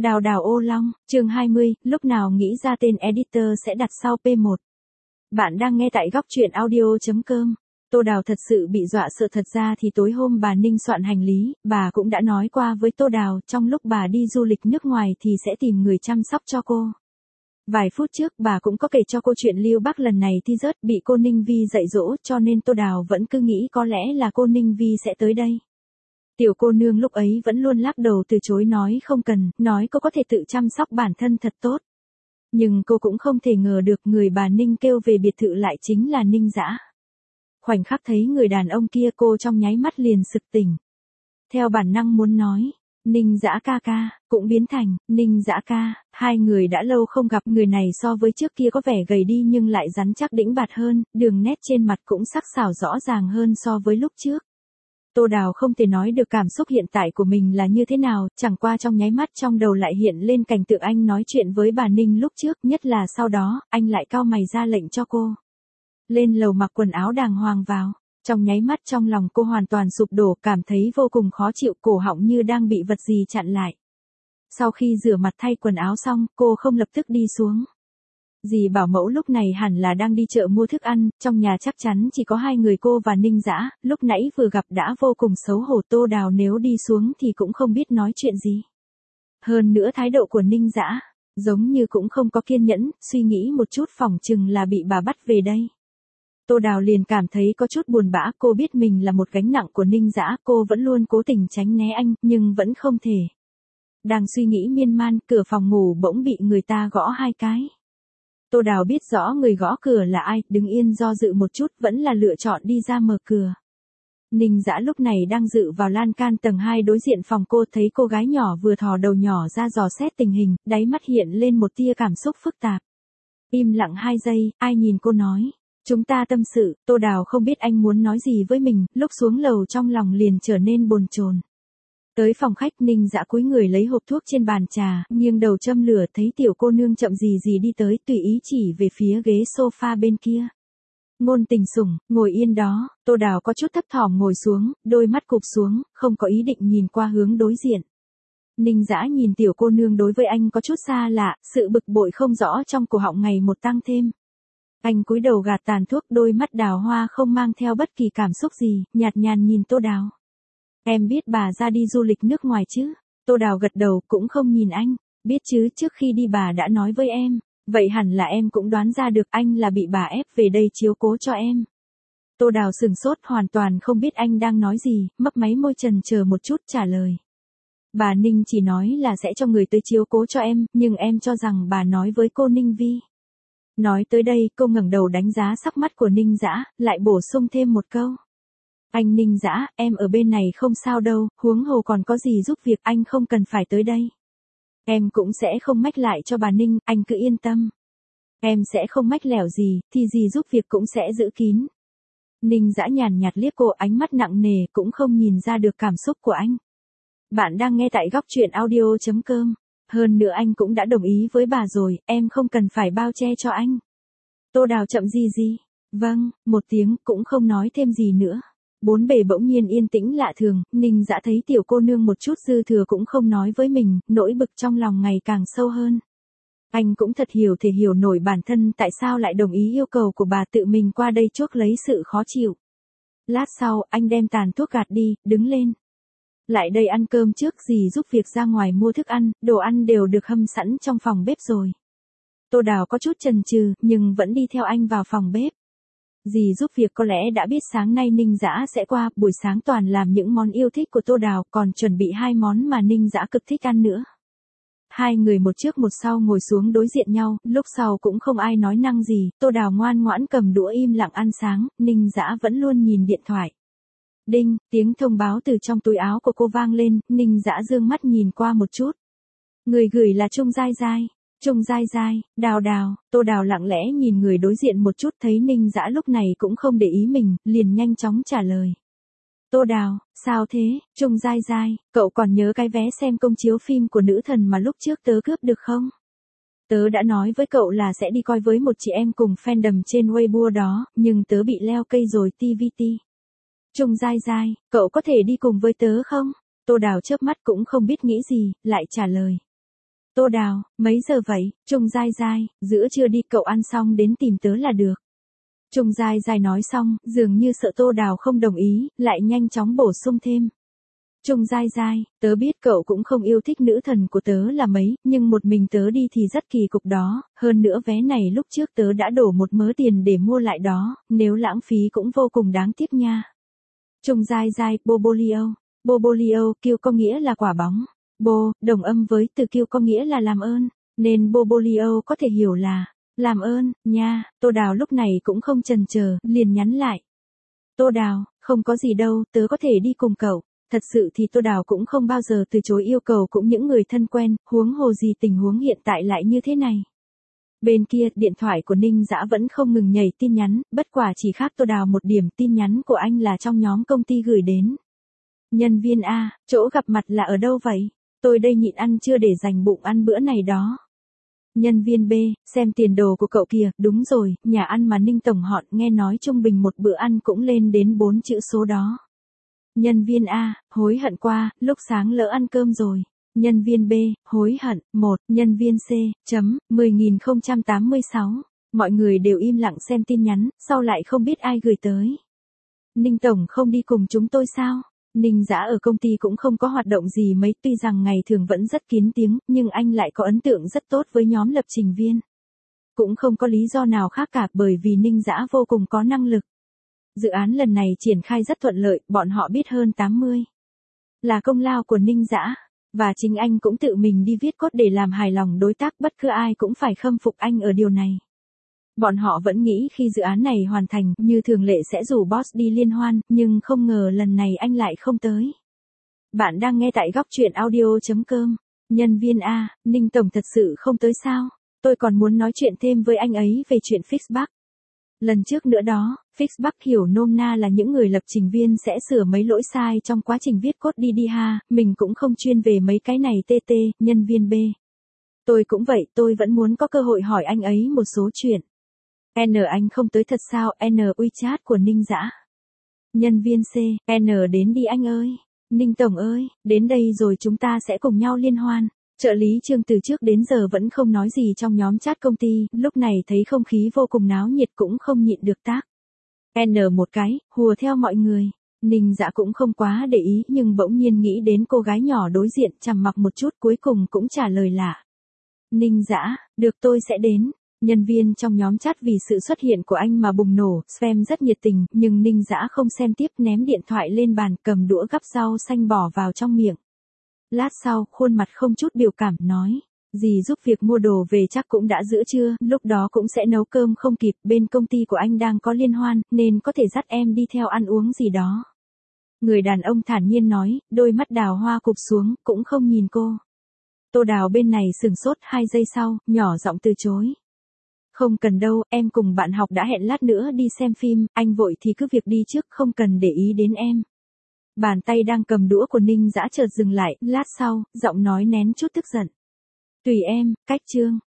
Đào đào ô long, chương 20, lúc nào nghĩ ra tên editor sẽ đặt sau P1. Bạn đang nghe tại góc truyện audio.com. Tô Đào thật sự bị dọa sợ. Thật ra thì tối hôm bà Ninh soạn hành lý, bà cũng đã nói qua với Tô Đào trong lúc bà đi du lịch nước ngoài thì sẽ tìm người chăm sóc cho cô. Vài phút trước bà cũng có kể cho cô chuyện Lưu Bắc lần này thi rớt bị cô Ninh Vi dạy dỗ, cho nên Tô Đào vẫn cứ nghĩ có lẽ là cô Ninh Vi sẽ tới đây. Tiểu cô nương lúc ấy vẫn luôn lắc đầu từ chối, nói không cần, nói cô có thể tự chăm sóc bản thân thật tốt. Nhưng cô cũng không thể ngờ được người bà Ninh kêu về biệt thự lại chính là Ninh Dã. Khoảnh khắc thấy người đàn ông kia cô trong nháy mắt liền sực tỉnh. Theo bản năng muốn nói, Ninh Dã ca ca, cũng biến thành, Ninh Dã ca, hai người đã lâu không gặp. Người này so với trước kia có vẻ gầy đi nhưng lại rắn chắc đĩnh bạt hơn, đường nét trên mặt cũng sắc sảo rõ ràng hơn so với lúc trước. Tô Đào không thể nói được cảm xúc hiện tại của mình là như thế nào, chẳng qua trong nháy mắt trong đầu lại hiện lên cảnh tượng anh nói chuyện với bà Ninh lúc trước, nhất là sau đó, anh lại cau mày ra lệnh cho cô lên lầu mặc quần áo đàng hoàng vào. Trong nháy mắt trong lòng cô hoàn toàn sụp đổ, cảm thấy vô cùng khó chịu, cổ họng như đang bị vật gì chặn lại. Sau khi rửa mặt thay quần áo xong, cô không lập tức đi xuống. Dì bảo mẫu lúc này hẳn là đang đi chợ mua thức ăn, trong nhà chắc chắn chỉ có hai người cô và Ninh Dã, lúc nãy vừa gặp đã vô cùng xấu hổ. Tô Đào nếu đi xuống thì cũng không biết nói chuyện gì. Hơn nữa thái độ của Ninh Dã, giống như cũng không có kiên nhẫn, suy nghĩ một chút phỏng chừng là bị bà bắt về đây. Tô Đào liền cảm thấy có chút buồn bã, cô biết mình là một gánh nặng của Ninh Dã, cô vẫn luôn cố tình tránh né anh, nhưng vẫn không thể. Đang suy nghĩ miên man, cửa phòng ngủ bỗng bị người ta gõ hai cái. Tô Đào biết rõ người gõ cửa là ai, đứng yên do dự một chút vẫn là lựa chọn đi ra mở cửa. Ninh Dã lúc này đang dựa vào lan can tầng 2 đối diện phòng cô, thấy cô gái nhỏ vừa thò đầu nhỏ ra dò xét tình hình, đáy mắt hiện lên một tia cảm xúc phức tạp. Im lặng 2 giây, ai nhìn cô nói, chúng ta tâm sự. Tô Đào không biết anh muốn nói gì với mình, lúc xuống lầu trong lòng liền trở nên bồn chồn. Tới phòng khách, Ninh Dã cúi người lấy hộp thuốc trên bàn trà, nghiêng đầu châm lửa, thấy tiểu cô nương chậm gì gì đi tới, tùy ý chỉ về phía ghế sofa bên kia. Ngôn Tình Sủng, ngồi yên đó. Tô Đào có chút thấp thỏm ngồi xuống, đôi mắt cụp xuống, không có ý định nhìn qua hướng đối diện. Ninh Dã nhìn tiểu cô nương đối với anh có chút xa lạ, sự bực bội không rõ trong cổ họng ngày một tăng thêm. Anh cúi đầu gạt tàn thuốc, đôi mắt đào hoa không mang theo bất kỳ cảm xúc gì, nhạt nhàn nhìn Tô Đào. Em biết bà ra đi du lịch nước ngoài chứ? Tô Đào gật đầu, cũng không nhìn anh. Biết chứ, trước khi đi bà đã nói với em. Vậy hẳn là em cũng đoán ra được anh là bị bà ép về đây chiếu cố cho em. Tô Đào sừng sốt, hoàn toàn không biết anh đang nói gì, mấp máy môi chần chờ một chút trả lời. Bà Ninh chỉ nói là sẽ cho người tới chiếu cố cho em, nhưng em cho rằng bà nói với cô Ninh Vi. Nói tới đây, cô ngẩng đầu đánh giá sắc mặt của Ninh Dã, lại bổ sung thêm một câu. Anh Ninh Dã, em ở bên này không sao đâu, huống hồ còn có gì giúp việc, anh không cần phải tới đây. Em cũng sẽ không mách lại cho bà Ninh, anh cứ yên tâm. Em sẽ không mách lẻo gì, thì gì giúp việc cũng sẽ giữ kín. Ninh Dã nhàn nhạt liếc cô, ánh mắt nặng nề, cũng không nhìn ra được cảm xúc của anh. Bạn đang nghe tại góc truyện audio.com. Hơn nữa anh cũng đã đồng ý với bà rồi, em không cần phải bao che cho anh. Tô Đào chậm gì. Vâng, một tiếng, cũng không nói thêm gì nữa. Bốn bề bỗng nhiên yên tĩnh lạ thường, Ninh Dã thấy tiểu cô nương một chút dư thừa cũng không nói với mình, nỗi bực trong lòng ngày càng sâu hơn. Anh cũng thật thể hiểu nổi bản thân tại sao lại đồng ý yêu cầu của bà tự mình qua đây chuốc lấy sự khó chịu. Lát sau, anh đem tàn thuốc gạt đi, đứng lên. Lại đây ăn cơm trước, dì giúp việc ra ngoài mua thức ăn, đồ ăn đều được hâm sẵn trong phòng bếp rồi. Tô Đào có chút chần chừ, nhưng vẫn đi theo anh vào phòng bếp. Dì giúp việc có lẽ đã biết sáng nay Ninh Dã sẽ qua, buổi sáng toàn làm những món yêu thích của Tô Đào, còn chuẩn bị 2 món mà Ninh Dã cực thích ăn nữa. Hai người một trước một sau ngồi xuống đối diện nhau, lúc sau cũng không ai nói năng gì, Tô Đào ngoan ngoãn cầm đũa im lặng ăn sáng, Ninh Dã vẫn luôn nhìn điện thoại. Đinh, tiếng thông báo từ trong túi áo của cô vang lên, Ninh Dã dương mắt nhìn qua một chút. Người gửi là Trung Giai Giai. Trung Giai Giai, Đào, Tô Đào lặng lẽ nhìn người đối diện một chút, thấy Ninh Dã lúc này cũng không để ý mình, liền nhanh chóng trả lời. Tô Đào, sao thế, Trung Giai Giai, cậu còn nhớ cái vé xem công chiếu phim của nữ thần mà lúc trước tớ cướp được không? Tớ đã nói với cậu là sẽ đi coi với một chị em cùng fandom trên Weibo đó, nhưng tớ bị leo cây rồi TVT. Trung Giai Giai, cậu có thể đi cùng với tớ không? Tô Đào chớp mắt cũng không biết nghĩ gì, lại trả lời. Tô Đào, mấy giờ vậy? Trung Giai Giai, giữa trưa đi cậu ăn xong đến tìm tớ là được. Trung Giai Giai nói xong, dường như sợ Tô Đào không đồng ý, lại nhanh chóng bổ sung thêm. Trung Giai Giai, tớ biết cậu cũng không yêu thích nữ thần của tớ là mấy, nhưng một mình tớ đi thì rất kỳ cục đó, hơn nữa vé này lúc trước tớ đã đổ một mớ tiền để mua lại đó, nếu lãng phí cũng vô cùng đáng tiếc nha. Trung Giai Giai, Bobolio. Bobolio, kêu có nghĩa là quả bóng. Bo, đồng âm với từ kêu có nghĩa là làm ơn, nên Bobolio có thể hiểu là làm ơn, nha. Tô Đào lúc này cũng không chần chờ, liền nhắn lại. Tô Đào, không có gì đâu, tớ có thể đi cùng cậu. Thật sự thì Tô Đào cũng không bao giờ từ chối yêu cầu cũng những người thân quen, huống hồ gì tình huống hiện tại lại như thế này. Bên kia, điện thoại của Ninh Dã vẫn không ngừng nhảy tin nhắn, bất quả chỉ khác Tô Đào một điểm, tin nhắn của anh là trong nhóm công ty gửi đến. Nhân viên A, chỗ gặp mặt là ở đâu vậy? Tôi đây nhịn ăn chưa để dành bụng ăn bữa này đó. Nhân viên B, xem tiền đồ của cậu kìa, đúng rồi, nhà ăn mà Ninh Tổng Họn nghe nói trung bình một bữa ăn cũng lên đến 4 chữ số đó. Nhân viên A, hối hận qua, lúc sáng lỡ ăn cơm rồi. Nhân viên B, hối hận, 1, nhân viên C, 10.086. Mọi người đều im lặng xem tin nhắn, sau lại không biết ai gửi tới. Ninh Tổng không đi cùng chúng tôi sao? Ninh Dã ở công ty cũng không có hoạt động gì mấy, tuy rằng ngày thường vẫn rất kín tiếng, nhưng anh lại có ấn tượng rất tốt với nhóm lập trình viên. Cũng không có lý do nào khác cả, bởi vì Ninh Dã vô cùng có năng lực. Dự án lần này triển khai rất thuận lợi, bọn họ biết hơn 80. Là công lao của Ninh Dã, và chính anh cũng tự mình đi viết code để làm hài lòng đối tác, bất cứ ai cũng phải khâm phục anh ở điều này. Bọn họ vẫn nghĩ khi dự án này hoàn thành, như thường lệ sẽ rủ boss đi liên hoan, nhưng không ngờ lần này anh lại không tới. Bạn đang nghe tại góc truyện audio.com. Nhân viên A, Ninh Tổng thật sự không tới sao? Tôi còn muốn nói chuyện thêm với anh ấy về chuyện Fixbug. Lần trước nữa đó, Fixbug hiểu nôm na là những người lập trình viên sẽ sửa mấy lỗi sai trong quá trình viết code đi ha, mình cũng không chuyên về mấy cái này TT, nhân viên B. Tôi cũng vậy, tôi vẫn muốn có cơ hội hỏi anh ấy một số chuyện. N anh không tới thật sao? N WeChat của Ninh Dã. Nhân viên C, N đến đi anh ơi. Ninh Tổng ơi, đến đây rồi chúng ta sẽ cùng nhau liên hoan. Trợ lý Trương từ trước đến giờ vẫn không nói gì trong nhóm chat công ty, lúc này thấy không khí vô cùng náo nhiệt cũng không nhịn được tác. N một cái, hùa theo mọi người. Ninh Dã cũng không quá để ý nhưng bỗng nhiên nghĩ đến cô gái nhỏ đối diện, trầm mặc một chút cuối cùng cũng trả lời lạ. Ninh Dã, được tôi sẽ đến. Nhân viên trong nhóm chat vì sự xuất hiện của anh mà bùng nổ, spam rất nhiệt tình, nhưng Ninh Dã không xem tiếp, ném điện thoại lên bàn, cầm đũa gắp rau xanh bỏ vào trong miệng. Lát sau, khuôn mặt không chút biểu cảm, nói, dì giúp việc mua đồ về chắc cũng đã giữa trưa, lúc đó cũng sẽ nấu cơm không kịp, bên công ty của anh đang có liên hoan, nên có thể dắt em đi theo ăn uống gì đó. Người đàn ông thản nhiên nói, đôi mắt đào hoa cụp xuống, cũng không nhìn cô. Tô Đào bên này sửng sốt 2 giây sau, nhỏ giọng từ chối. Không cần đâu, em cùng bạn học đã hẹn lát nữa đi xem phim, anh vội thì cứ việc đi trước, không cần để ý đến em. Bàn tay đang cầm đũa của Ninh Dã chợt dừng lại, lát sau, giọng nói nén chút tức giận. Tùy em, cách Trương.